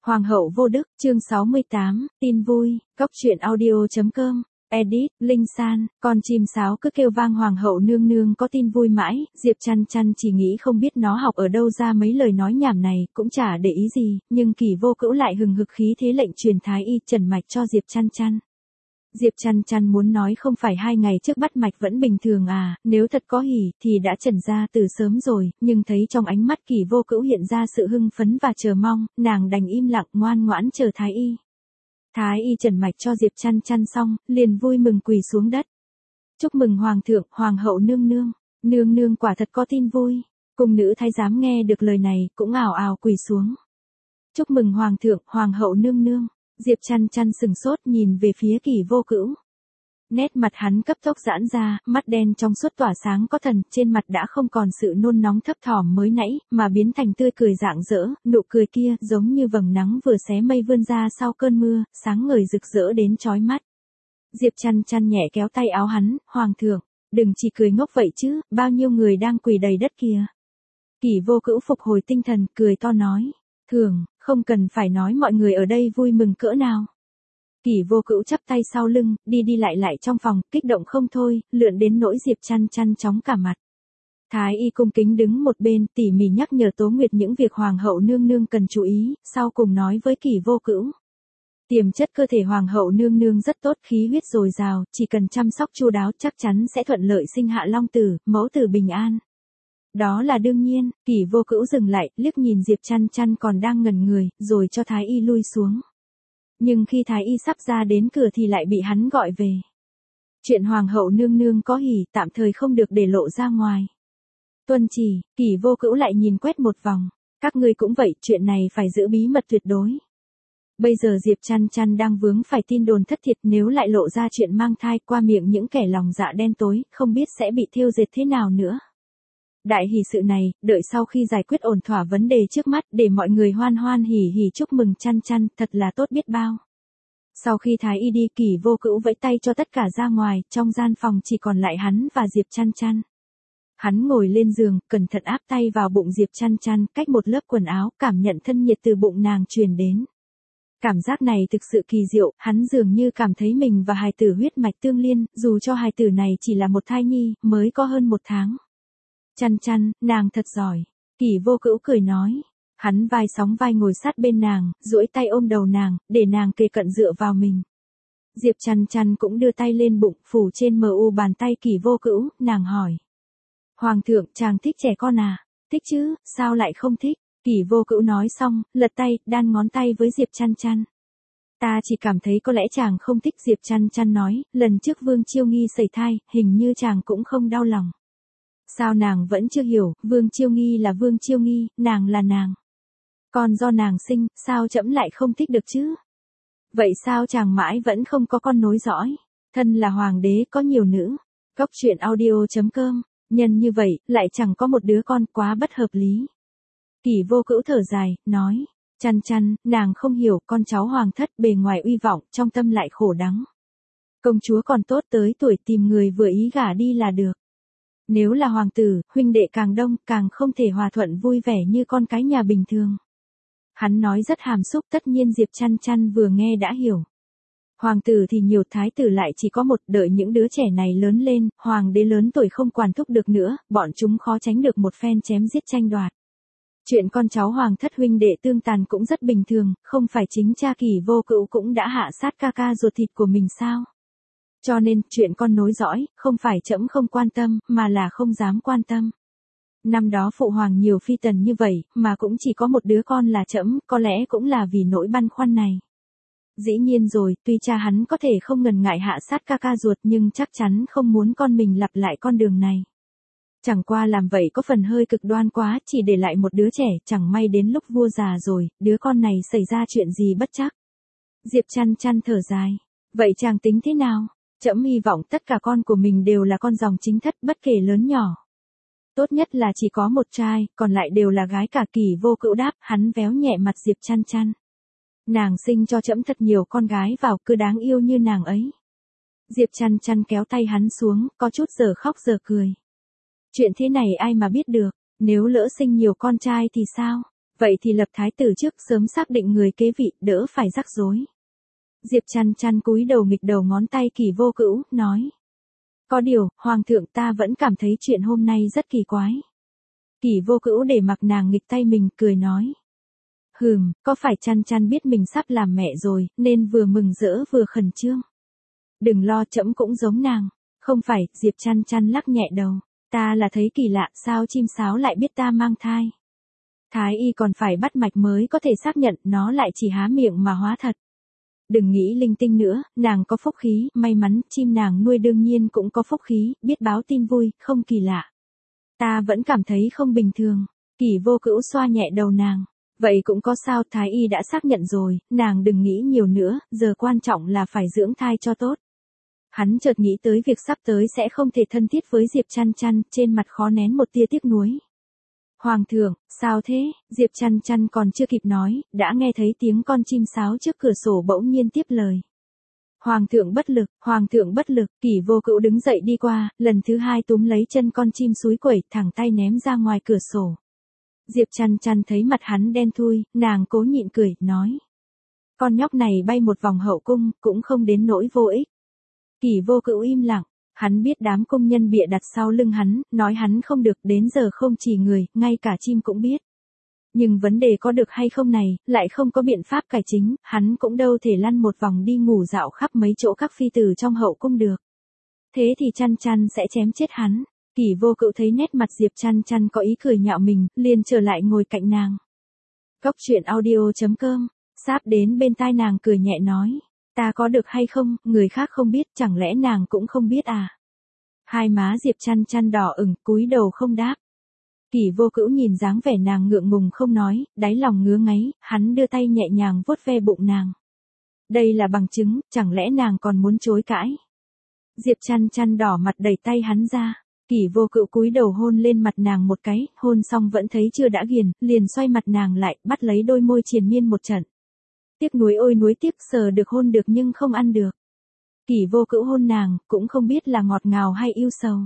Hoàng hậu vô đức, chương 68, tin vui, góc truyện audio.com, edit, Linh San, con chim sáo cứ kêu vang hoàng hậu nương nương có tin vui mãi, Diệp Chăn Chăn chỉ nghĩ không biết nó học ở đâu ra mấy lời nói nhảm này, cũng chả để ý gì, nhưng Kỳ Vô Cữu lại hừng hực khí thế lệnh truyền thái y trần mạch cho Diệp Chăn Chăn. Diệp Chăn Chăn muốn nói không phải 2 ngày trước bắt mạch vẫn bình thường à, nếu thật có hỉ thì đã trần ra từ sớm rồi, nhưng thấy trong ánh mắt Kỳ Vô Cữu hiện ra sự hưng phấn và chờ mong, nàng đành im lặng ngoan ngoãn chờ thái y. Thái y trần mạch cho Diệp Chăn Chăn xong, liền vui mừng quỳ xuống đất. Chúc mừng hoàng thượng, hoàng hậu nương nương quả thật có tin vui. Cung nữ thái giám nghe được lời này cũng ào ào quỳ xuống. Chúc mừng hoàng thượng, hoàng hậu nương nương. Diệp Chăn Chăn sừng sốt nhìn về phía Kỳ Vô Cữu. Nét mặt hắn cấp tốc giãn ra, mắt đen trong suốt tỏa sáng có thần, trên mặt đã không còn sự nôn nóng thấp thỏm mới nãy, mà biến thành tươi cười rạng rỡ, nụ cười kia giống như vầng nắng vừa xé mây vươn ra sau cơn mưa, sáng ngời rực rỡ đến chói mắt. Diệp Chăn Chăn nhẹ kéo tay áo hắn, hoàng thượng, đừng chỉ cười ngốc vậy chứ, bao nhiêu người đang quỳ đầy đất kìa. Kỳ Vô Cữu phục hồi tinh thần, cười to nói, thường, không cần phải nói mọi người ở đây vui mừng cỡ nào. Kỳ Vô Cữu chắp tay sau lưng, đi lại trong phòng, kích động không thôi, lượn đến nỗi Diệp Chăn Chăn chóng cả mặt. Thái y cung kính đứng một bên, tỉ mỉ nhắc nhở Tố Nguyệt những việc hoàng hậu nương nương cần chú ý, sau cùng nói với Kỳ Vô Cữu. Tiềm chất cơ thể hoàng hậu nương nương rất tốt, khí huyết dồi dào, chỉ cần chăm sóc chu đáo chắc chắn sẽ thuận lợi sinh hạ long tử, mẫu tử bình an. Đó là đương nhiên. Kỳ Vô Cữu dừng lại, liếc nhìn Diệp Chăn Chăn còn đang ngẩn người, rồi cho thái y lui xuống. Nhưng khi thái y sắp ra đến cửa thì lại bị hắn gọi về. Chuyện hoàng hậu nương nương có hỉ, tạm thời không được để lộ ra ngoài. Tuân chỉ. Kỳ Vô Cữu lại nhìn quét một vòng. Các ngươi cũng vậy, chuyện này phải giữ bí mật tuyệt đối. Bây giờ Diệp Chăn Chăn đang vướng phải tin đồn thất thiệt, nếu lại lộ ra chuyện mang thai qua miệng những kẻ lòng dạ đen tối, không biết sẽ bị thiêu dệt thế nào nữa. Đại hỷ sự này, đợi sau khi giải quyết ổn thỏa vấn đề trước mắt, để mọi người hoan hoan hỉ hỉ chúc mừng Chăn Chăn, thật là tốt biết bao. Sau khi thái y đi, Kỳ Vô Cữu vẫy tay cho tất cả ra ngoài, trong gian phòng chỉ còn lại hắn và Diệp Chăn Chăn. Hắn ngồi lên giường, cẩn thận áp tay vào bụng Diệp Chăn Chăn, cách một lớp quần áo, cảm nhận thân nhiệt từ bụng nàng truyền đến. Cảm giác này thực sự kỳ diệu, hắn dường như cảm thấy mình và hài tử huyết mạch tương liên, dù cho hài tử này chỉ là một thai nhi, mới có hơn 1 tháng. Chăn Chăn, nàng thật giỏi. Kỳ Vô Cữu cười nói. Hắn vai sóng vai ngồi sát bên nàng, duỗi tay ôm đầu nàng, để nàng kề cận dựa vào mình. Diệp Chăn Chăn cũng đưa tay lên bụng, phủ trên mu bàn tay Kỳ Vô Cữu, nàng hỏi. Hoàng thượng, chàng thích trẻ con à? Thích chứ, sao lại không thích? Kỳ Vô Cữu nói xong, lật tay, đan ngón tay với Diệp Chăn Chăn. Ta chỉ cảm thấy có lẽ chàng không thích. Diệp Chăn Chăn nói, lần trước Vương Chiêu Nghi sẩy thai, hình như chàng cũng không đau lòng. Sao nàng vẫn chưa hiểu, Vương Chiêu Nghi là Vương Chiêu Nghi, nàng là nàng. Con do nàng sinh, sao trẫm lại không thích được chứ? Vậy sao chàng mãi vẫn không có con nối dõi? Thân là hoàng đế có nhiều nữ. Góc truyện audio.com, nhân như vậy, lại chẳng có một đứa con, quá bất hợp lý. Kỳ Vô Cữu thở dài, nói, Chăn Chăn, nàng không hiểu, con cháu hoàng thất bề ngoài uy vọng, trong tâm lại khổ đắng. Công chúa còn tốt, tới tuổi tìm người vừa ý gả đi là được. Nếu là hoàng tử, huynh đệ càng đông, càng không thể hòa thuận vui vẻ như con cái nhà bình thường. Hắn nói rất hàm xúc, tất nhiên Diệp Chăn Chăn vừa nghe đã hiểu. Hoàng tử thì nhiều, thái tử lại chỉ có một, đợi những đứa trẻ này lớn lên, hoàng đế lớn tuổi không quản thúc được nữa, bọn chúng khó tránh được một phen chém giết tranh đoạt. Chuyện con cháu hoàng thất huynh đệ tương tàn cũng rất bình thường, không phải chính cha Kỳ Vô Cữu cũng đã hạ sát ca ca ruột thịt của mình sao? Cho nên, chuyện con nối dõi, không phải trẫm không quan tâm, mà là không dám quan tâm. Năm đó phụ hoàng nhiều phi tần như vậy, mà cũng chỉ có một đứa con là trẫm, có lẽ cũng là vì nỗi băn khoăn này. Dĩ nhiên rồi, tuy cha hắn có thể không ngần ngại hạ sát ca ca ruột nhưng chắc chắn không muốn con mình lặp lại con đường này. Chẳng qua làm vậy có phần hơi cực đoan quá, chỉ để lại một đứa trẻ, chẳng may đến lúc vua già rồi, đứa con này xảy ra chuyện gì bất trắc. Diệp Chăn Chăn thở dài. Vậy chàng tính thế nào? Trẫm hy vọng tất cả con của mình đều là con dòng chính thất, bất kể lớn nhỏ. Tốt nhất là chỉ có một trai, còn lại đều là gái cả. Kỳ Vô Cữu đáp, hắn véo nhẹ mặt Diệp Chăn Chăn. Nàng sinh cho trẫm thật nhiều con gái vào, cứ đáng yêu như nàng ấy. Diệp Chăn Chăn kéo tay hắn xuống, có chút giờ khóc giờ cười. Chuyện thế này ai mà biết được, nếu lỡ sinh nhiều con trai thì sao? Vậy thì lập thái tử trước, sớm xác định người kế vị, đỡ phải rắc rối. Diệp Chăn Chăn cúi đầu nghịch đầu ngón tay Kỷ Vô Cữu, nói. Có điều, Hoàng thượng, ta vẫn cảm thấy chuyện hôm nay rất kỳ quái. Kỷ Vô Cữu để mặc nàng nghịch tay mình, cười nói. Có phải Chăn Chăn biết mình sắp làm mẹ rồi, nên vừa mừng rỡ vừa khẩn trương. Đừng lo, trẫm cũng giống nàng. Không phải, Diệp Chăn Chăn lắc nhẹ đầu. Ta là thấy kỳ lạ, sao chim sáo lại biết ta mang thai. Thái y còn phải bắt mạch mới có thể xác nhận, nó lại chỉ há miệng mà hóa thật. Đừng nghĩ linh tinh nữa, nàng có phúc khí, may mắn, chim nàng nuôi đương nhiên cũng có phúc khí, biết báo tin vui, không kỳ lạ. Ta vẫn cảm thấy không bình thường. Kỷ Vô Cữu xoa nhẹ đầu nàng. Vậy cũng có sao, thái y đã xác nhận rồi, nàng đừng nghĩ nhiều nữa, giờ quan trọng là phải dưỡng thai cho tốt. Hắn chợt nghĩ tới việc sắp tới sẽ không thể thân thiết với Diệp Chăn Chăn, trên mặt khó nén một tia tiếc nuối. Hoàng thượng, sao thế? Diệp Chăn Chăn còn chưa kịp nói, đã nghe thấy tiếng con chim sáo trước cửa sổ bỗng nhiên tiếp lời. Hoàng thượng bất lực, Kỷ Vô Cữu đứng dậy đi qua, lần thứ hai túm lấy chân con chim xúi quẩy, thẳng tay ném ra ngoài cửa sổ. Diệp Chăn Chăn thấy mặt hắn đen thui, nàng cố nhịn cười, nói. Con nhóc này bay một vòng hậu cung, cũng không đến nỗi vô ích. Kỷ Vô Cữu im lặng, hắn biết đám công nhân bịa đặt sau lưng hắn, nói hắn không được, đến giờ không chỉ người, ngay cả chim cũng biết. Nhưng vấn đề có được hay không này, lại không có biện pháp cải chính, hắn cũng đâu thể lăn một vòng đi ngủ dạo khắp mấy chỗ các phi tử trong hậu cung được. Thế thì Chăn Chăn sẽ chém chết hắn. Kỷ Vô Cữu thấy nét mặt Diệp Chăn Chăn có ý cười nhạo mình, liền trở lại ngồi cạnh nàng. Cốc truyện audio.com, sáp đến bên tai nàng cười nhẹ nói. Ta có được hay không, người khác không biết, chẳng lẽ nàng cũng không biết à? Hai má Diệp Chăn Chăn đỏ ửng, cúi đầu không đáp. Kỷ Vô Cữu nhìn dáng vẻ nàng ngượng ngùng không nói, đáy lòng ngứa ngáy, hắn đưa tay nhẹ nhàng vuốt ve bụng nàng. Đây là bằng chứng, chẳng lẽ nàng còn muốn chối cãi? Diệp Chăn Chăn đỏ mặt đẩy tay hắn ra. Kỷ Vô Cữu cúi đầu hôn lên mặt nàng một cái, hôn xong vẫn thấy chưa đã ghiền, liền xoay mặt nàng lại, bắt lấy đôi môi triền miên một trận. Tiếc nuối ôi nuối tiếc, sờ được hôn được nhưng không ăn được. Kỷ Vô Cữu hôn nàng, cũng không biết là ngọt ngào hay yêu sầu.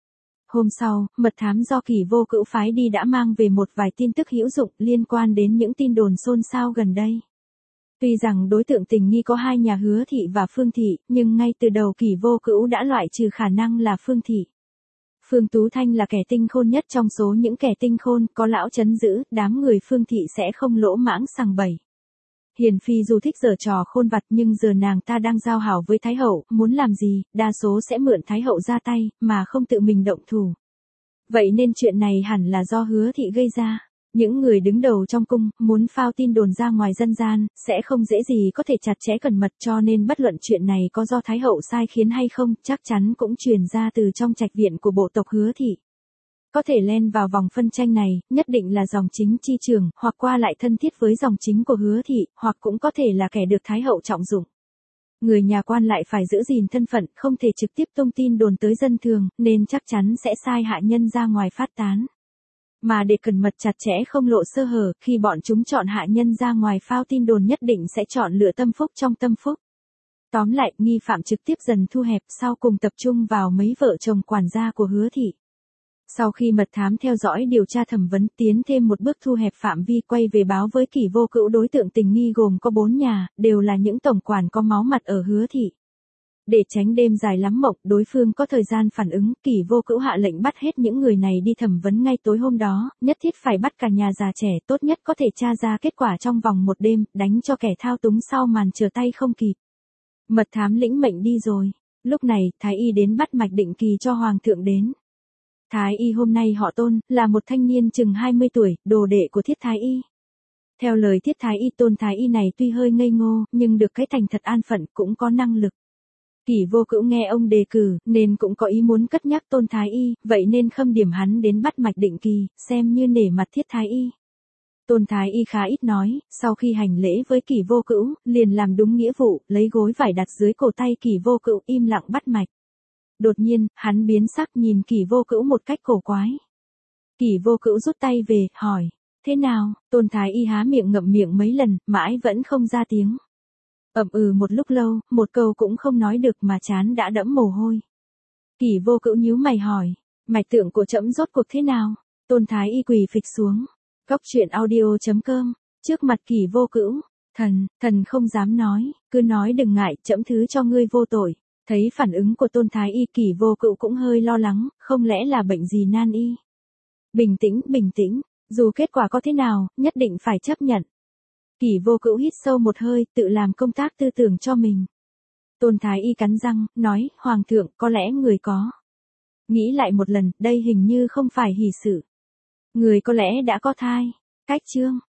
Hôm sau, mật thám do Kỷ Vô Cữu phái đi đã mang về một vài tin tức hữu dụng liên quan đến những tin đồn xôn xao gần đây. Tuy rằng đối tượng tình nghi có hai nhà Hứa thị và Phương thị, nhưng ngay từ đầu Kỷ Vô Cữu đã loại trừ khả năng là Phương thị. Phương Tú Thanh là kẻ tinh khôn nhất trong số những kẻ tinh khôn, có lão trấn giữ, đám người Phương thị sẽ không lỗ mãng sằng bậy. Hiền phi dù thích giở trò khôn vặt nhưng giờ nàng ta đang giao hảo với Thái hậu, muốn làm gì, đa số sẽ mượn Thái hậu ra tay, mà không tự mình động thủ. Vậy nên chuyện này hẳn là do Hứa thị gây ra. Những người đứng đầu trong cung, muốn phao tin đồn ra ngoài dân gian, sẽ không dễ gì có thể chặt chẽ cẩn mật, cho nên bất luận chuyện này có do Thái hậu sai khiến hay không, chắc chắn cũng truyền ra từ trong trạch viện của bộ tộc Hứa thị. Có thể len vào vòng phân tranh này, nhất định là dòng chính chi trường, hoặc qua lại thân thiết với dòng chính của Hứa thị, hoặc cũng có thể là kẻ được Thái hậu trọng dụng. Người nhà quan lại phải giữ gìn thân phận, không thể trực tiếp tung tin đồn tới dân thường, nên chắc chắn sẽ sai hạ nhân ra ngoài phát tán. Mà để cẩn mật chặt chẽ không lộ sơ hở, khi bọn chúng chọn hạ nhân ra ngoài phao tin đồn nhất định sẽ chọn lựa tâm phúc trong tâm phúc. Tóm lại, nghi phạm trực tiếp dần thu hẹp, sau cùng tập trung vào mấy vợ chồng quản gia của Hứa thị. Sau khi mật thám theo dõi điều tra thẩm vấn, tiến thêm một bước thu hẹp phạm vi, quay về báo với Kỷ Vô Cữu đối tượng tình nghi gồm có 4 nhà, đều là những tổng quản có máu mặt ở Hứa thị. Để tránh đêm dài lắm mộng, đối phương có thời gian phản ứng, Kỷ Vô Cữu hạ lệnh bắt hết những người này đi thẩm vấn ngay tối hôm đó, nhất thiết phải bắt cả nhà già trẻ, tốt nhất có thể tra ra kết quả trong vòng một đêm, đánh cho kẻ thao túng sau màn trở tay không kịp. Mật thám lĩnh mệnh đi rồi. Lúc này, Thái y đến bắt mạch định kỳ cho Hoàng thượng đến. Thái y hôm nay họ Tôn, là một thanh niên chừng 20 tuổi, đồ đệ của Thiết Thái y. Theo lời Thiết Thái y, Tôn Thái y này tuy hơi ngây ngô, nhưng được cái thành thật an phận, cũng có năng lực. Kỷ Vô Cữu nghe ông đề cử, nên cũng có ý muốn cất nhắc Tôn Thái y, vậy nên khâm điểm hắn đến bắt mạch định kỳ, xem như nể mặt Thiết Thái y. Tôn Thái y khá ít nói, sau khi hành lễ với Kỷ Vô Cữu, liền làm đúng nghĩa vụ, lấy gối vải đặt dưới cổ tay Kỷ Vô Cữu, im lặng bắt mạch. Đột nhiên, hắn biến sắc nhìn Kỷ Vô Cữu một cách cổ quái. Kỷ Vô Cữu rút tay về, hỏi, thế nào? Tôn Thái y há miệng ngậm miệng mấy lần, mãi vẫn không ra tiếng. Một lúc lâu, một câu cũng không nói được mà trán đã đẫm mồ hôi. Kỷ Vô Cữu nhíu mày hỏi, mạch tượng của trẫm rốt cuộc thế nào? Tôn Thái y quỳ phịch xuống. Cóc truyện audio.com, trước mặt Kỳ Vô Cữu, thần không dám nói, cứ nói đừng ngại, trẫm thứ cho ngươi vô tội. Thấy phản ứng của Tôn Thái Y, Kỳ Vô Cữu cũng hơi lo lắng, không lẽ là bệnh gì nan y. Bình tĩnh, dù kết quả có thế nào, nhất định phải chấp nhận. Kỳ Vô Cữu hít sâu một hơi, tự làm công tác tư tưởng cho mình. Tôn Thái Y cắn răng, nói, Hoàng thượng, có lẽ người có. Nghĩ lại một lần, đây hình như không phải hỷ sự. Người có lẽ đã có thai. Cách chương.